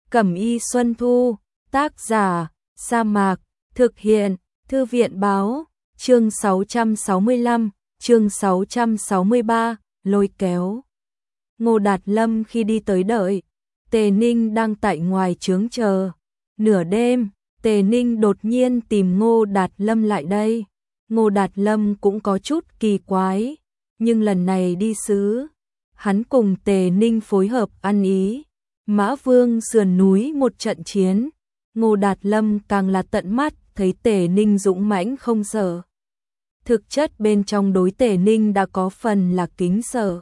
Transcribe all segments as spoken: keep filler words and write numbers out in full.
Cẩm y Xuân Thu, tác giả, Sa Mạc, thực hiện, Thư viện báo, chương sáu trăm sáu mươi lăm, chương sáu trăm sáu mươi ba, lôi kéo. Ngô Đạt Lâm khi đi tới đợi, Tề Ninh đang tại ngoài trướng chờ. Nửa đêm, Tề Ninh đột nhiên tìm Ngô Đạt Lâm lại đây. Ngô Đạt Lâm cũng có chút kỳ quái, nhưng lần này đi sứ, hắn cùng Tề Ninh phối hợp ăn ý. Mã Vương sườn núi một trận chiến, Ngô Đạt Lâm càng là tận mắt thấy Tề Ninh dũng mãnh không sợ. Thực chất bên trong đối Tề Ninh đã có phần là kính sợ.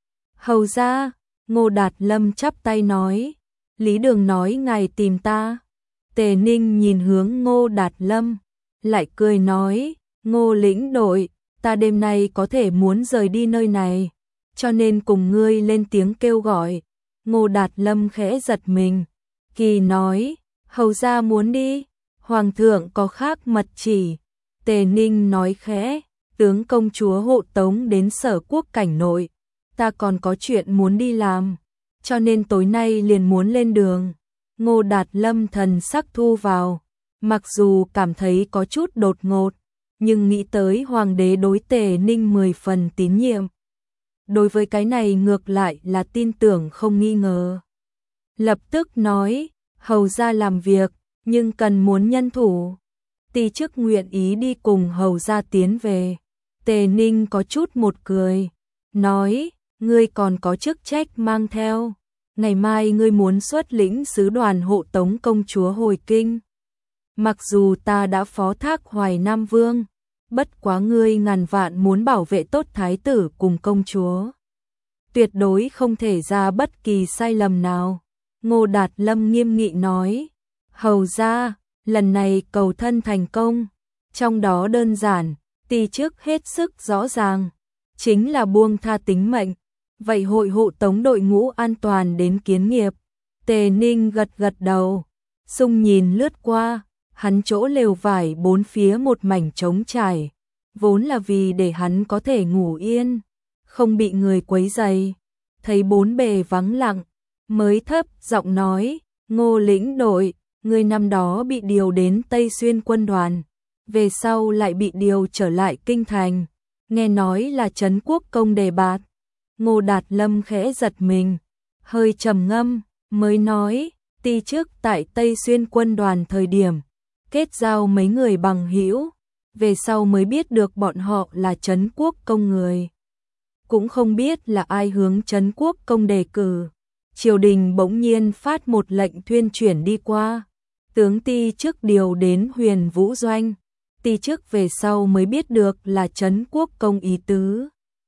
Hầu ra, Ngô Đạt Lâm chắp tay nói, Lý Đường nói ngài tìm ta. Tề Ninh nhìn hướng Ngô Đạt Lâm, lại cười nói, Ngô lĩnh đội, ta đêm nay có thể muốn rời đi nơi này, cho nên cùng ngươi lên tiếng kêu gọi. Ngô Đạt Lâm khẽ giật mình, kỳ nói, hầu ra muốn đi, hoàng thượng có khác mật chỉ. Tề Ninh nói khẽ, tướng công chúa hộ tống đến Sở Quốc cảnh nội, ta còn có chuyện muốn đi làm, cho nên tối nay liền muốn lên đường. Ngô Đạt Lâm thần sắc thu vào, mặc dù cảm thấy có chút đột ngột, nhưng nghĩ tới hoàng đế đối Tề Ninh mười phần tín nhiệm. Đối với cái này ngược lại là tin tưởng không nghi ngờ. Lập tức nói, hầu ra làm việc, nhưng cần muốn nhân thủ. Ti chức nguyện ý đi cùng hầu ra tiến về. Tề Ninh có chút một cười, nói, ngươi còn có chức trách mang theo. Ngày mai ngươi muốn xuất lĩnh sứ đoàn hộ tống công chúa hồi kinh. Mặc dù ta đã phó thác Hoài Nam Vương, bất quá ngươi ngàn vạn muốn bảo vệ tốt thái tử cùng công chúa. Tuyệt đối không thể ra bất kỳ sai lầm nào. Ngô Đạt Lâm nghiêm nghị nói, hầu ra, lần này cầu thân thành công, trong đó đơn giản, ti chức hết sức rõ ràng, chính là buông tha tính mệnh, vậy hội hộ tống đội ngũ an toàn đến kiến nghiệp. Tề Ninh gật gật đầu, sung nhìn lướt qua, hắn chỗ lều vải bốn phía một mảnh trống trải, vốn là vì để hắn có thể ngủ yên, không bị người quấy rầy. Thấy bốn bề vắng lặng, mới thấp giọng nói, Ngô lĩnh đội, người năm đó bị điều đến Tây Xuyên quân đoàn, về sau lại bị điều trở lại kinh thành, nghe nói là Trấn Quốc công đề bạt. Ngô Đạt Lâm khẽ giật mình, hơi trầm ngâm, mới nói, ti chức tại Tây Xuyên quân đoàn thời điểm, kết giao mấy người bằng hữu, về sau mới biết được bọn họ là Trấn Quốc công người. Cũng không biết là ai hướng Trấn Quốc công đề cử. Triều đình bỗng nhiên phát một lệnh thuyên chuyển đi qua. Tướng ti chức điều đến Huyền Vũ Doanh. Ti chức về sau mới biết được là Trấn Quốc công ý tứ.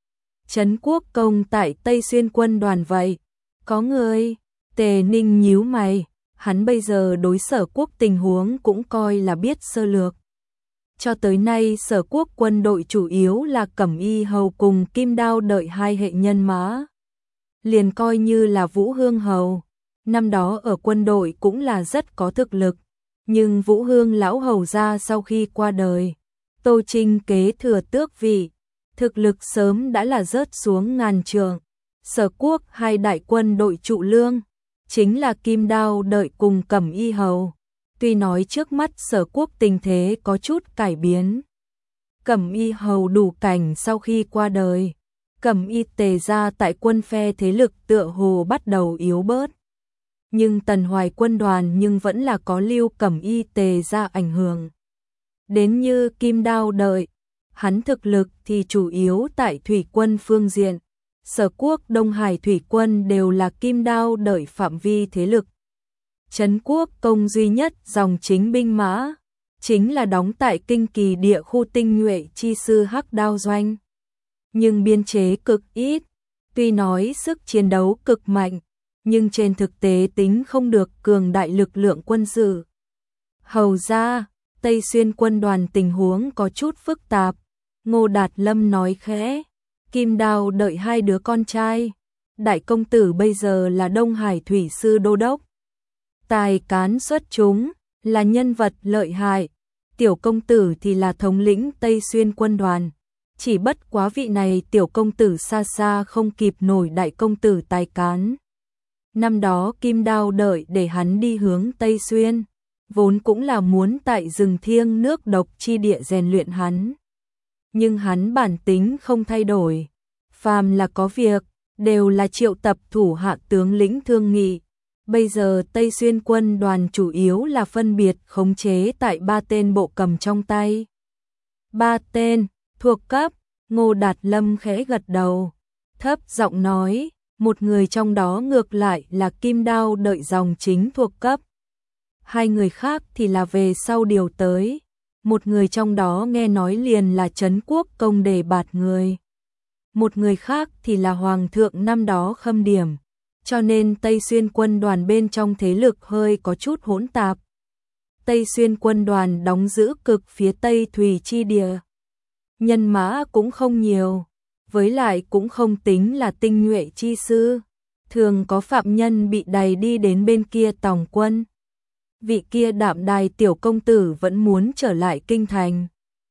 Trấn Quốc công tại Tây Xuyên quân đoàn vậy. Có người, Tề Ninh nhíu mày, hắn bây giờ đối Sở Quốc tình huống cũng coi là biết sơ lược. Cho tới nay Sở Quốc quân đội chủ yếu là Cẩm Y Hầu cùng Kim Đao đợi hai hệ nhân mã. Liền coi như là Vũ Hương Hầu, năm đó ở quân đội cũng là rất có thực lực, nhưng Vũ Hương lão hầu ra sau khi qua đời, Tô Trinh kế thừa tước vị, thực lực sớm đã là rớt xuống ngàn trượng. Sở Quốc hai đại quân đội trụ lương, chính là Kim Đao đợi cùng Cẩm Y Hầu. Tuy nói trước mắt Sở Quốc tình thế có chút cải biến. Cẩm Y Hầu đủ cảnh sau khi qua đời, Cẩm Y Tề gia tại quân phe thế lực tựa hồ bắt đầu yếu bớt. Nhưng Tần Hoài quân đoàn nhưng vẫn là có lưu Cẩm Y Tề gia ảnh hưởng. Đến như Kim Đao đợi, hắn thực lực thì chủ yếu tại thủy quân phương diện. Sở Quốc Đông Hải thủy quân đều là Kim Đao đợi phạm vi thế lực. Trấn Quốc công duy nhất dòng chính binh mã, chính là đóng tại Kinh Kỳ địa khu tinh nhuệ chi sư Hắc Đao Doanh. Nhưng biên chế cực ít, tuy nói sức chiến đấu cực mạnh, nhưng trên thực tế tính không được cường đại lực lượng quân sự. Hầu ra, Tây Xuyên quân đoàn tình huống có chút phức tạp, Ngô Đạt Lâm nói khẽ, Kim Đao đợi hai đứa con trai, đại công tử bây giờ là Đông Hải thủy sư đô đốc. Tài cán xuất chúng, là nhân vật lợi hại, tiểu công tử thì là thống lĩnh Tây Xuyên quân đoàn. Chỉ bất quá vị này tiểu công tử xa xa không kịp nổi đại công tử tài cán. Năm đó Kim Đao đợi để hắn đi hướng Tây Xuyên, vốn cũng là muốn tại rừng thiêng nước độc chi địa rèn luyện hắn. Nhưng hắn bản tính không thay đổi, phàm là có việc, đều là triệu tập thủ hạ tướng lĩnh thương nghị. Bây giờ Tây Xuyên quân đoàn chủ yếu là phân biệt khống chế tại ba tên bộ cầm trong tay. Ba tên, thuộc cấp, Ngô Đạt Lâm khẽ gật đầu, thấp giọng nói, một người trong đó ngược lại là Kim Đao đợi dòng chính thuộc cấp. Hai người khác thì là về sau điều tới, một người trong đó nghe nói liền là Trấn Quốc Công đề bạt người. Một người khác thì là Hoàng thượng năm đó khâm điểm, cho nên Tây Xuyên quân đoàn bên trong thế lực hơi có chút hỗn tạp. Tây Xuyên quân đoàn đóng giữ cực phía Tây Thủy chi địa. Nhân mã cũng không nhiều, với lại cũng không tính là tinh nhuệ chi sư. Thường có phạm nhân bị đày đi đến bên kia tòng quân. Vị kia Đạm Đài tiểu công tử vẫn muốn trở lại kinh thành.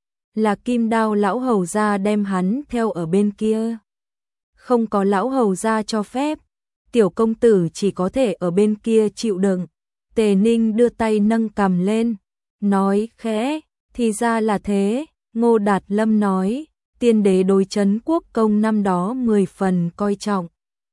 Là Kim Đao lão hầu gia đem hắn theo ở bên kia. Không có lão hầu gia cho phép, tiểu công tử chỉ có thể ở bên kia chịu đựng. Tề Ninh đưa tay nâng cằm lên, nói khẽ, thì ra là thế. Ngô Đạt Lâm nói, tiên đế đối Trấn Quốc Công năm đó mười phần coi trọng.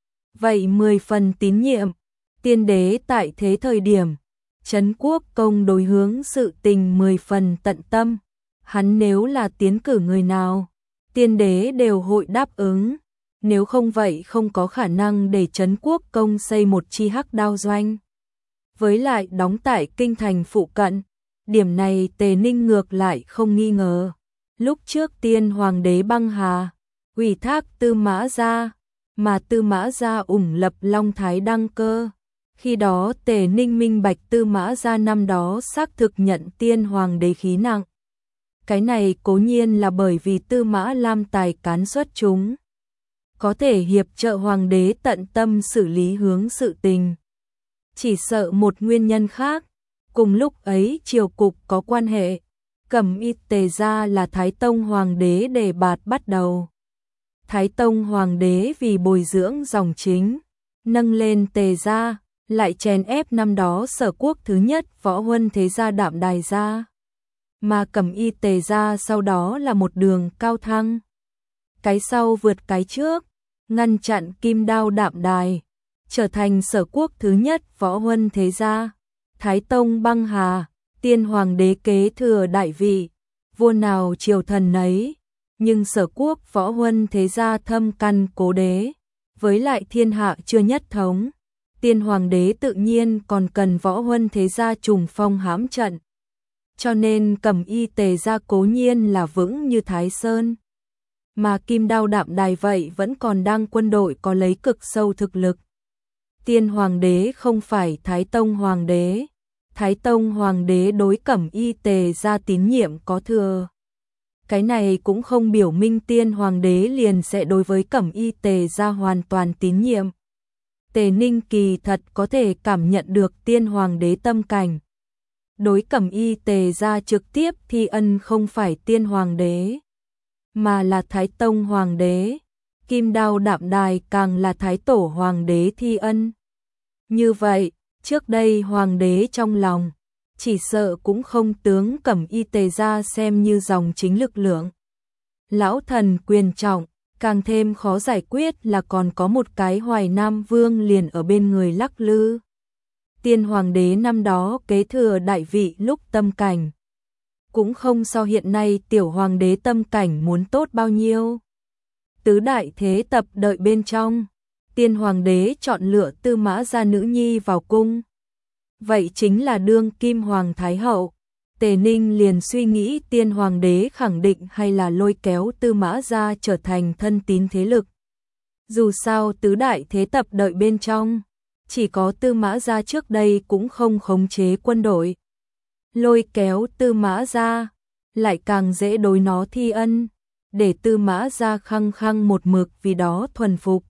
Vậy mười phần tín nhiệm, tiên đế tại thế thời điểm, Trấn Quốc Công đối hướng sự tình mười phần tận tâm. Hắn nếu là tiến cử người nào, tiên đế đều hội đáp ứng. Nếu không vậy không có khả năng để Trấn Quốc Công xây một chi hắc đao doanh. Với lại đóng tại kinh thành phụ cận, điểm này Tề Ninh ngược lại không nghi ngờ. Lúc trước tiên hoàng đế băng hà, ủy thác Tư Mã Gia, mà Tư Mã Gia ủng lập Long Thái đăng cơ. Khi đó Tề Ninh minh bạch Tư Mã Gia năm đó xác thực nhận tiên hoàng đế khí nặng. Cái này cố nhiên là bởi vì Tư Mã Lam tài cán xuất chúng, có thể hiệp trợ hoàng đế tận tâm xử lý hướng sự tình. Chỉ sợ một nguyên nhân khác, cùng lúc ấy triều cục có quan hệ, Cẩm Y Tề gia là Thái Tông hoàng đế đề bạt bắt đầu. Thái Tông hoàng đế vì bồi dưỡng dòng chính, nâng lên Tề gia, lại chèn ép năm đó Sở Quốc thứ nhất võ huân thế gia Đạm Đài gia. Mà Cẩm Y Tề gia sau đó là một đường cao thăng. Cái sau vượt cái trước, ngăn chặn Kim Đao Đạm Đài, trở thành Sở Quốc thứ nhất võ huân thế gia. Thái Tông băng hà, tiên hoàng đế kế thừa đại vị, vua nào triều thần nấy, nhưng Sở Quốc võ huân thế gia thâm căn cố đế, với lại thiên hạ chưa nhất thống, tiên hoàng đế tự nhiên còn cần võ huân thế gia trùng phong hãm trận. Cho nên Cẩm Y Tề gia cố nhiên là vững như Thái Sơn, mà Kim Đao Đạm Đài vậy vẫn còn đang quân đội có lấy cực sâu thực lực. Tiên hoàng đế không phải Thái Tông hoàng đế, Thái Tông hoàng đế đối Cẩm Y Tề gia tín nhiệm có thừa. Cái này cũng không biểu minh tiên hoàng đế liền sẽ đối với Cẩm Y Tề gia hoàn toàn tín nhiệm. Tề Ninh kỳ thật có thể cảm nhận được tiên hoàng đế tâm cảnh. Đối Cẩm Y Tề gia trực tiếp thi ân không phải tiên hoàng đế, mà là Thái Tông hoàng đế. Kim Đao Đạm Đài càng là Thái Tổ hoàng đế thi ân. Như vậy, trước đây hoàng đế trong lòng, chỉ sợ cũng không tướng Cẩm Y Tề gia xem như dòng chính lực lượng. Lão thần quyền trọng, càng thêm khó giải quyết là còn có một cái Hoài Nam Vương liền ở bên người lắc lư. Tiên hoàng đế năm đó kế thừa đại vị lúc tâm cảnh, cũng không so hiện nay tiểu hoàng đế tâm cảnh muốn tốt bao nhiêu. Tứ đại thế tập đợi bên trong, tiên hoàng đế chọn lựa Tư Mã gia nữ nhi vào cung. Vậy chính là đương kim hoàng thái hậu. Tề Ninh liền suy nghĩ tiên hoàng đế khẳng định hay là lôi kéo Tư Mã gia trở thành thân tín thế lực. Dù sao tứ đại thế tập đợi bên trong, chỉ có Tư Mã gia trước đây cũng không khống chế quân đội. Lôi kéo Tư Mã gia, lại càng dễ đối nó thi ân, để Tư Mã gia khăng khăng một mực vì đó thuần phục.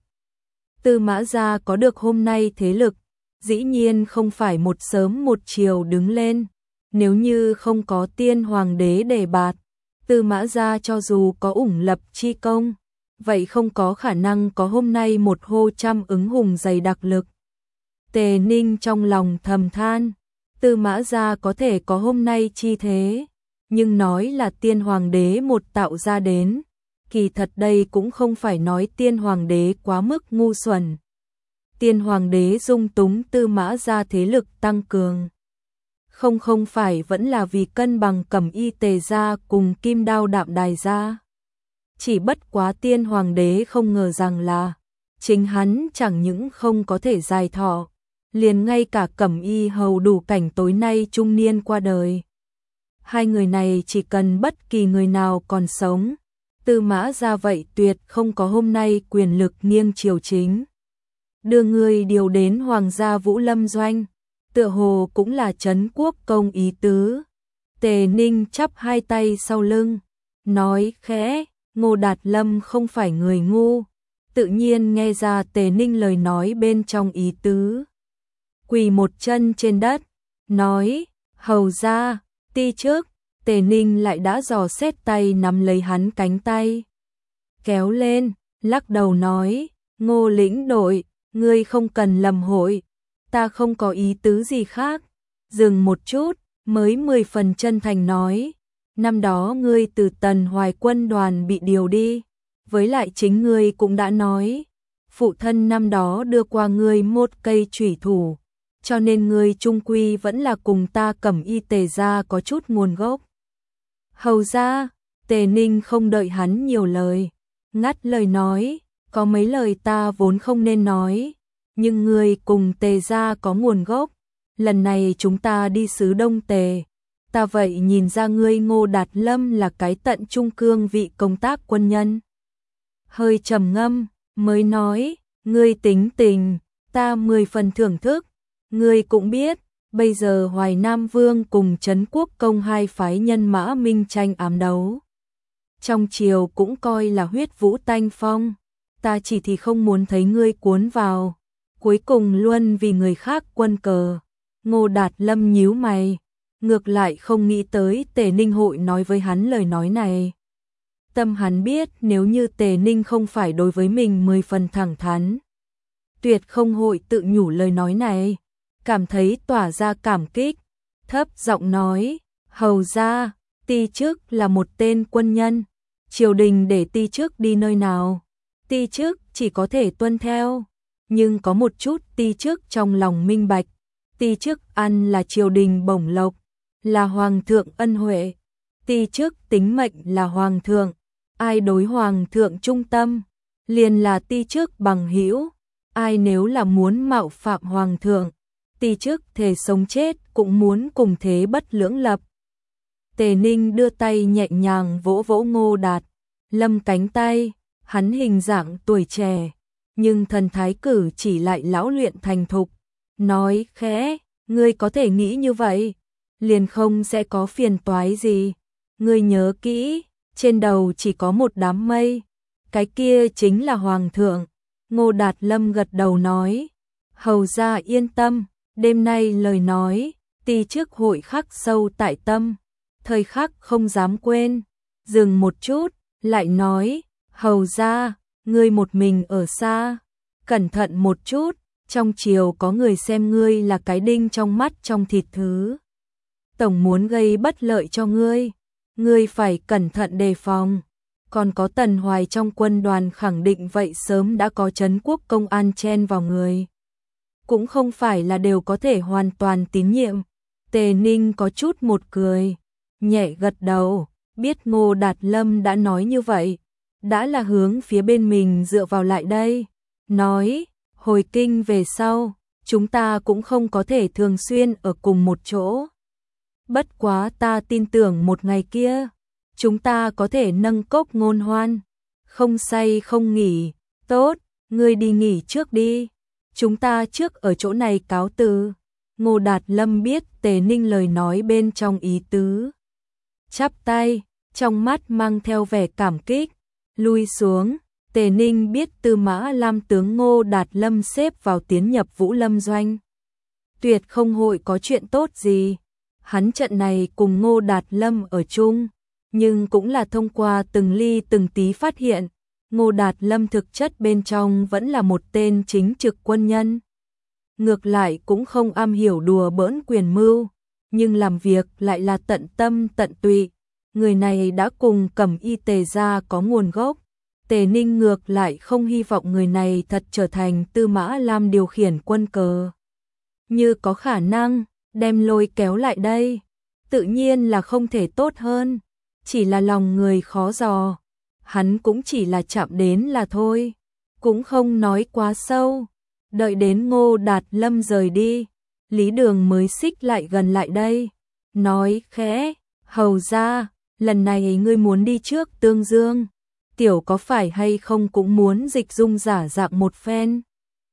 Tư Mã gia có được hôm nay thế lực, dĩ nhiên không phải một sớm một chiều đứng lên. Nếu như không có tiên hoàng đế đề bạt, Tư Mã gia cho dù có ủng lập chi công, vậy không có khả năng có hôm nay một hô trăm ứng hùng dày đặc lực. Tề Ninh trong lòng thầm than, Tư Mã gia có thể có hôm nay chi thế, nhưng nói là tiên hoàng đế một tạo ra đến, kỳ thật đây cũng không phải nói tiên hoàng đế quá mức ngu xuẩn. Tiên hoàng đế dung túng Tư Mã gia thế lực tăng cường. Không không phải vẫn là vì cân bằng Cẩm Y Tề gia cùng Kim Đao Đạm Đài gia. Chỉ bất quá tiên hoàng đế không ngờ rằng là chính hắn chẳng những không có thể dài thọ, liền ngay cả Cẩm Y hầu đủ cảnh tối nay trung niên qua đời. Hai người này chỉ cần bất kỳ người nào còn sống, Tư Mã gia vậy tuyệt không có hôm nay quyền lực nghiêng triều chính. Đưa người điều đến hoàng gia Vũ Lâm doanh, tựa hồ cũng là trấn quốc công ý tứ. Tề Ninh chắp hai tay sau lưng, nói khẽ, Ngô Đạt Lâm không phải người ngu, tự nhiên nghe ra Tề Ninh lời nói bên trong ý tứ. Quỳ một chân trên đất, nói, hầu ra, ti trước. Tề Ninh lại đã dò xét tay nắm lấy hắn cánh tay, kéo lên, lắc đầu nói, Ngô lĩnh đội, ngươi không cần lầm hội, ta không có ý tứ gì khác. Dừng một chút, mới mười phần chân thành nói, năm đó ngươi từ Tần Hoài quân đoàn bị điều đi, với lại chính ngươi cũng đã nói, phụ thân năm đó đưa qua ngươi một cây chủy thủ, cho nên ngươi trung quy vẫn là cùng ta Cẩm Y Tề gia có chút nguồn gốc. Hầu ra, Tề Ninh không đợi hắn nhiều lời, ngắt lời nói, có mấy lời ta vốn không nên nói, nhưng ngươi cùng Tề gia có nguồn gốc, lần này chúng ta đi xứ Đông Tề, ta vậy nhìn ra ngươi Ngô Đạt Lâm là cái tận trung cương vị công tác quân nhân. Hơi trầm ngâm, mới nói, ngươi tính tình, ta mười phần thưởng thức, ngươi cũng biết, bây giờ Hoài Nam Vương cùng Trấn Quốc Công hai phái nhân mã minh tranh ám đấu. Trong triều cũng coi là huyết vũ tanh phong, ta chỉ thì không muốn thấy ngươi cuốn vào, cuối cùng luôn vì người khác quân cờ. Ngô Đạt Lâm nhíu mày, ngược lại không nghĩ tới Tề Ninh hội nói với hắn lời nói này. Tâm hắn biết nếu như Tề Ninh không phải đối với mình mười phần thẳng thắn, tuyệt không hội tự nhủ lời nói này, cảm thấy tỏa ra cảm kích, thấp giọng nói, hầu ra, ti chức là một tên quân nhân, triều đình để ti chức đi nơi nào, ti chức chỉ có thể tuân theo, nhưng có một chút ti chức trong lòng minh bạch, ti chức ăn là triều đình bổng lộc, là hoàng thượng ân huệ, ti chức tính mệnh là hoàng thượng, ai đối hoàng thượng trung tâm, liền là ti chức bằng hữu, ai nếu là muốn mạo phạm hoàng thượng, ti chức thề sống chết cũng muốn cùng thế bất lưỡng lập. Tề Ninh đưa tay nhẹ nhàng vỗ vỗ Ngô Đạt Lâm cánh tay, hắn hình dạng tuổi trẻ, nhưng thần thái cử chỉ lại lão luyện thành thục, nói khẽ, ngươi có thể nghĩ như vậy, liền không sẽ có phiền toái gì, ngươi nhớ kỹ, trên đầu chỉ có một đám mây, cái kia chính là hoàng thượng. Ngô Đạt Lâm gật đầu nói, hầu ra yên tâm, đêm nay lời nói, ti chức hội khắc sâu tại tâm, thời khắc không dám quên. Dừng một chút, lại nói, hầu ra, ngươi một mình ở xa, cẩn thận một chút, trong triều có người xem ngươi là cái đinh trong mắt trong thịt thứ. Tổng muốn gây bất lợi cho ngươi, ngươi phải cẩn thận đề phòng. Còn có Tần Hoài trong quân đoàn khẳng định vậy sớm đã có Trấn Quốc Công an chen vào người. Cũng không phải là đều có thể hoàn toàn tín nhiệm. Tề Ninh có chút một cười, nhẹ gật đầu, biết Ngô Đạt Lâm đã nói như vậy, đã là hướng phía bên mình dựa vào lại đây. Nói, hồi kinh về sau, chúng ta cũng không có thể thường xuyên ở cùng một chỗ. Bất quá ta tin tưởng một ngày kia, chúng ta có thể nâng cốc ngôn hoan, không say không nghỉ, tốt, ngươi đi nghỉ trước đi, chúng ta trước ở chỗ này cáo từ. Ngô Đạt Lâm biết Tề Ninh lời nói bên trong ý tứ, chắp tay, trong mắt mang theo vẻ cảm kích, lui xuống. Tề Ninh biết Tư Mã Lam tướng Ngô Đạt Lâm xếp vào tiến nhập Vũ Lâm doanh, tuyệt không hội có chuyện tốt gì. Hắn trận này cùng Ngô Đạt Lâm ở chung, nhưng cũng là thông qua từng ly từng tí phát hiện, Ngô Đạt Lâm thực chất bên trong vẫn là một tên chính trực quân nhân. ngược lại cũng không am hiểu đùa bỡn quyền mưu, nhưng làm việc lại là tận tâm tận tụy. Người này đã cùng Cẩm Y Tề gia có nguồn gốc. Tề Ninh ngược lại không hy vọng người này thật trở thành Tư Mã Lam điều khiển quân cờ. Như có khả năng, đem lôi kéo lại đây, tự nhiên là không thể tốt hơn. Chỉ là lòng người khó dò, hắn cũng chỉ là chạm đến là thôi, cũng không nói quá sâu. Đợi đến Ngô Đạt Lâm rời đi, Lý Đường mới xích lại gần lại đây, nói khẽ, hầu ra, lần này ngươi muốn đi trước Tương Dương, tiểu có phải hay không cũng muốn dịch dung giả dạng một phen.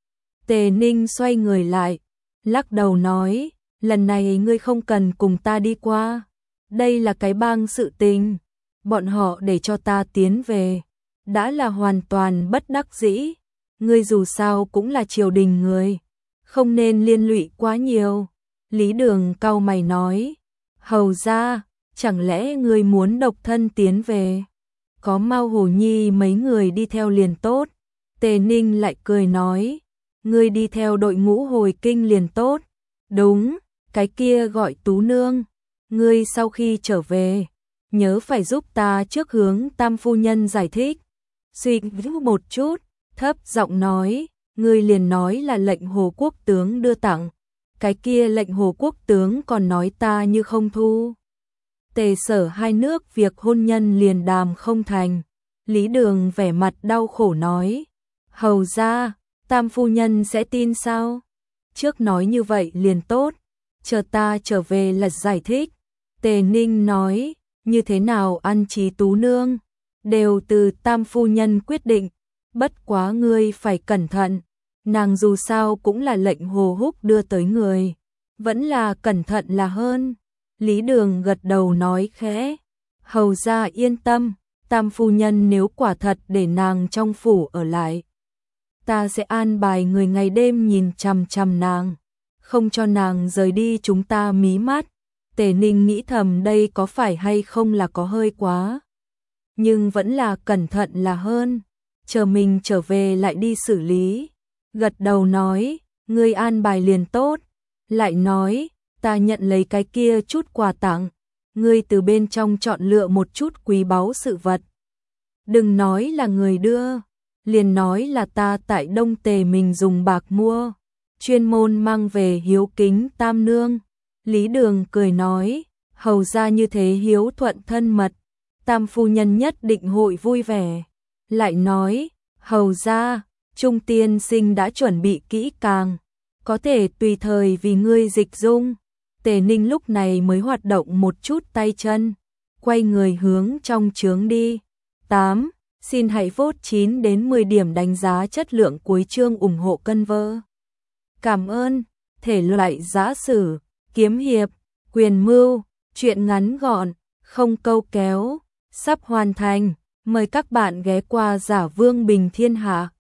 Tề Ninh xoay người lại, lắc đầu nói, lần này ngươi không cần cùng ta đi qua, đây là cái bang sự tình, bọn họ để cho ta tiến về, đã là hoàn toàn bất đắc dĩ, ngươi dù sao cũng là triều đình người, không nên liên lụy quá nhiều. Lý Đường cau mày nói, hầu ra, chẳng lẽ ngươi muốn độc thân tiến về? Có Mao Hồ Nhi mấy người đi theo liền tốt. Tề Ninh lại cười nói, ngươi đi theo đội ngũ hồi kinh liền tốt. Đúng, cái kia gọi Tú Nương, ngươi sau khi trở về, nhớ phải giúp ta trước hướng Tam phu nhân giải thích. Suy nghĩ một chút, thấp giọng nói, ngươi liền nói là lệnh Hồ Quốc tướng đưa tặng, cái kia lệnh Hồ Quốc tướng còn nói ta như không thu. Tề Sở hai nước việc hôn nhân liền đàm không thành. Lý Đường vẻ mặt đau khổ nói, hầu ra, Tam phu nhân sẽ tin sao? Trước nói như vậy liền tốt, chờ ta trở về là giải thích. Tề Ninh nói, như thế nào ăn trí Tú Nương, đều từ Tam phu nhân quyết định, bất quá ngươi phải cẩn thận, nàng dù sao cũng là lệnh Hồ Húc đưa tới người, vẫn là cẩn thận là hơn. Lý Đường gật đầu nói khẽ, hầu ra yên tâm, Tam phu nhân nếu quả thật để nàng trong phủ ở lại, ta sẽ an bài người ngày đêm nhìn chằm chằm nàng, không cho nàng rời đi chúng ta mí mắt. Tề Ninh nghĩ thầm đây có phải hay không là có hơi quá, nhưng vẫn là cẩn thận là hơn, chờ mình trở về lại đi xử lý. Gật đầu nói, ngươi an bài liền tốt, lại nói, ta nhận lấy cái kia chút quà tặng, ngươi từ bên trong chọn lựa một chút quý báu sự vật. Đừng nói là người đưa, liền nói là ta tại Đông Tề mình dùng bạc mua, chuyên môn mang về hiếu kính Tam nương. Lý Đường cười nói, hầu ra như thế hiếu thuận thân mật, Tam phu nhân nhất định hội vui vẻ. Lại nói, hầu ra, Trung tiên sinh đã chuẩn bị kỹ càng, có thể tùy thời vì ngươi dịch dung. Tề Ninh lúc này mới hoạt động một chút tay chân, quay người hướng trong trướng đi. tám. Xin hãy vote chín đến mười điểm đánh giá chất lượng cuối chương ủng hộ cân vơ. Cảm ơn. Thể loại giã sử, kiếm hiệp, quyền mưu, truyện ngắn gọn, không câu kéo, sắp hoàn thành. Mời các bạn ghé qua Giả Vương Bình Thiên Hạ.